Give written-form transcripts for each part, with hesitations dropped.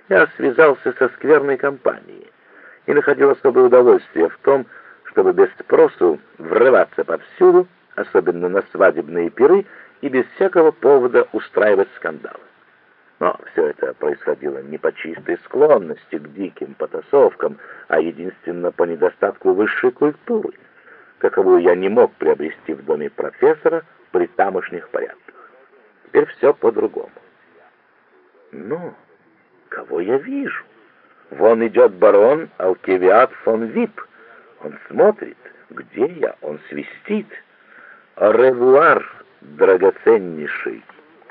Я связался со скверной компанией и находил особое удовольствие в том, чтобы без спросу врываться повсюду, особенно на свадебные пиры, и без всякого повода устраивать скандалы. Но все это происходило не по чистой склонности к диким потасовкам, а единственно по недостатку высшей культуры, каковую я не мог приобрести в доме профессора при тамошних порядках. Теперь все по-другому. Но кого я вижу? Вон идет барон Алкивиад фон Вип. Он смотрит, где я, он свистит. «Оревуар, драгоценнейший!»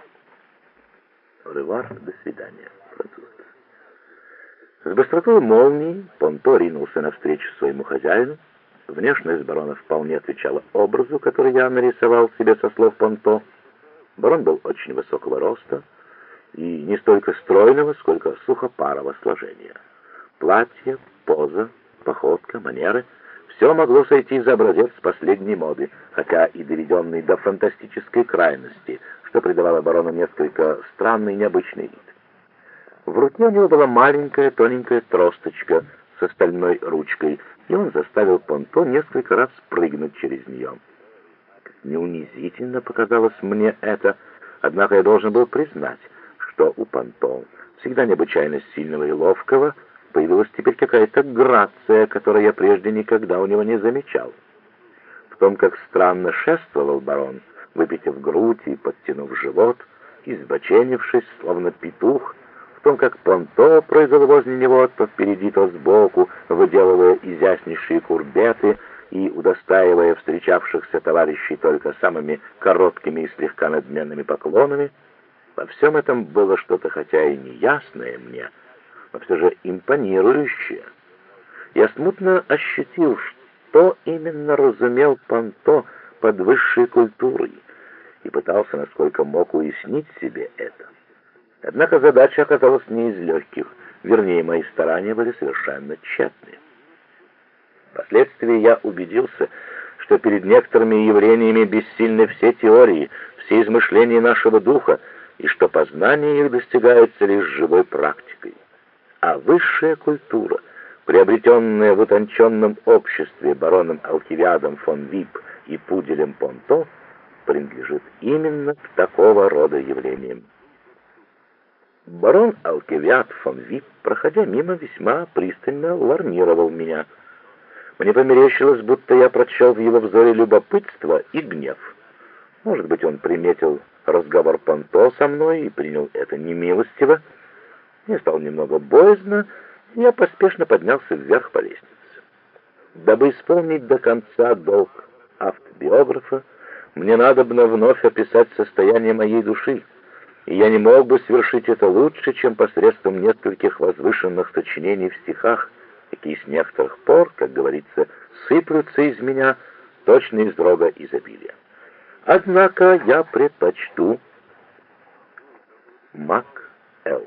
«Оревуар, до свидания», французский. С быстротой молнии Понто ринулся навстречу своему хозяину. Внешность барона вполне отвечала образу, который я нарисовал себе со слов Понто. Барон был очень высокого роста и не столько стройного, сколько сухопарого сложения. Платье, поза, походка, манеры — все могло сойти за образец последней моды, хотя и доведенный до фантастической крайности, что придавало барону несколько странный и необычный вид. В руке у него была маленькая тоненькая тросточка с стальной ручкой, и он заставил Понто несколько раз прыгнуть через нее. Неунизительно показалось мне это, однако я должен был признать, что у Понто, всегда необычайно сильного и ловкого, появилась теперь какая-то грация, которую я прежде никогда у него не замечал. В том, как странно шествовал барон, выпитив грудь и подтянув живот, избоченившись, словно петух, в том, как Понто прыгал возле него то впереди, то сбоку, выделывая изящнейшие курбеты и удостаивая встречавшихся товарищей только самыми короткими и слегка надменными поклонами, во всем этом было что-то, хотя и неясное мне, но все же импонирующее. Я смутно ощутил, что именно разумел Понто под высшей культурой, и пытался, насколько мог, уяснить себе это. Однако задача оказалась не из легких, вернее, мои старания были совершенно тщетны. Впоследствии я убедился, что перед некоторыми явлениями бессильны все теории, все измышления нашего духа, и что познание их достигается лишь живой практикой. А высшая культура, приобретенная в утонченном обществе бароном Алкивиадом фон Вип и пуделем Понто, принадлежит именно к такого рода явлениям. Барон Алкивиад фон Вип, проходя мимо, весьма пристально ларнировал меня. Мне померещилось, будто я прочел в его взоре любопытство и гнев. Может быть, он приметил разговор Понто со мной и принял это немилостиво. Мне стало немного боязно, и я поспешно поднялся вверх по лестнице. Дабы исполнить до конца долг автобиографа, мне надобно вновь описать состояние моей души, и я не мог бы совершить это лучше, чем посредством нескольких возвышенных сочинений в стихах, какие с некоторых пор, как говорится, сыплются из меня точно из рога изобилия. Однако я предпочту Мак Л.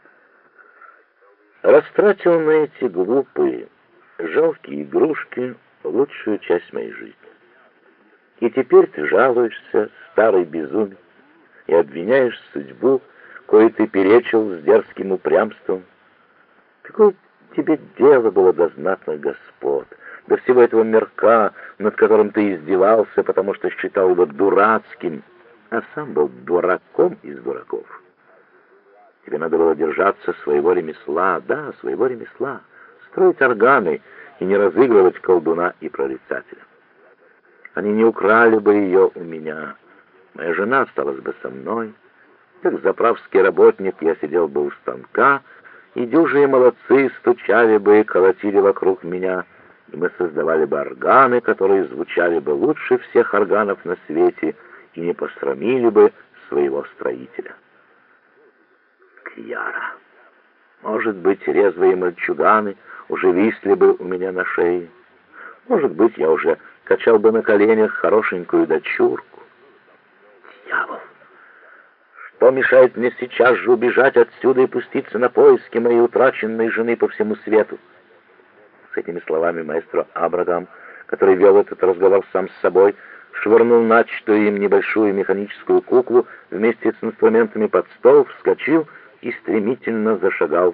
Растратил на эти глупые, жалкие игрушки лучшую часть моей жизни. И теперь ты жалуешься, старый безумец, и обвиняешь судьбу, кое ты перечил с дерзким упрямством. Какое тебе дело было до знатных господ, до всего этого мирка, над которым ты издевался, потому что считал его дурацким, а сам был дураком из дураков. Тебе надо было держаться своего ремесла, да, своего ремесла, строить органы и не разыгрывать колдуна и прорицателя. Они не украли бы ее у меня. Моя жена осталась бы со мной. Как заправский работник я сидел бы у станка, и дюжие молодцы стучали бы и колотили вокруг меня, и мы создавали бы органы, которые звучали бы лучше всех органов на свете и не посрамили бы своего строителя. Кьяра. Может быть, резвые мальчуганы уже висли бы у меня на шее. Может быть, я уже качал бы на коленях хорошенькую дочурку. Дьявол! Что мешает мне сейчас же убежать отсюда и пуститься на поиски моей утраченной жены по всему свету? С этими словами маэстро Абрагам, который вел этот разговор сам с собой, швырнул начатую им небольшую механическую куклу вместе с инструментами под стол, вскочил и стремительно зашагал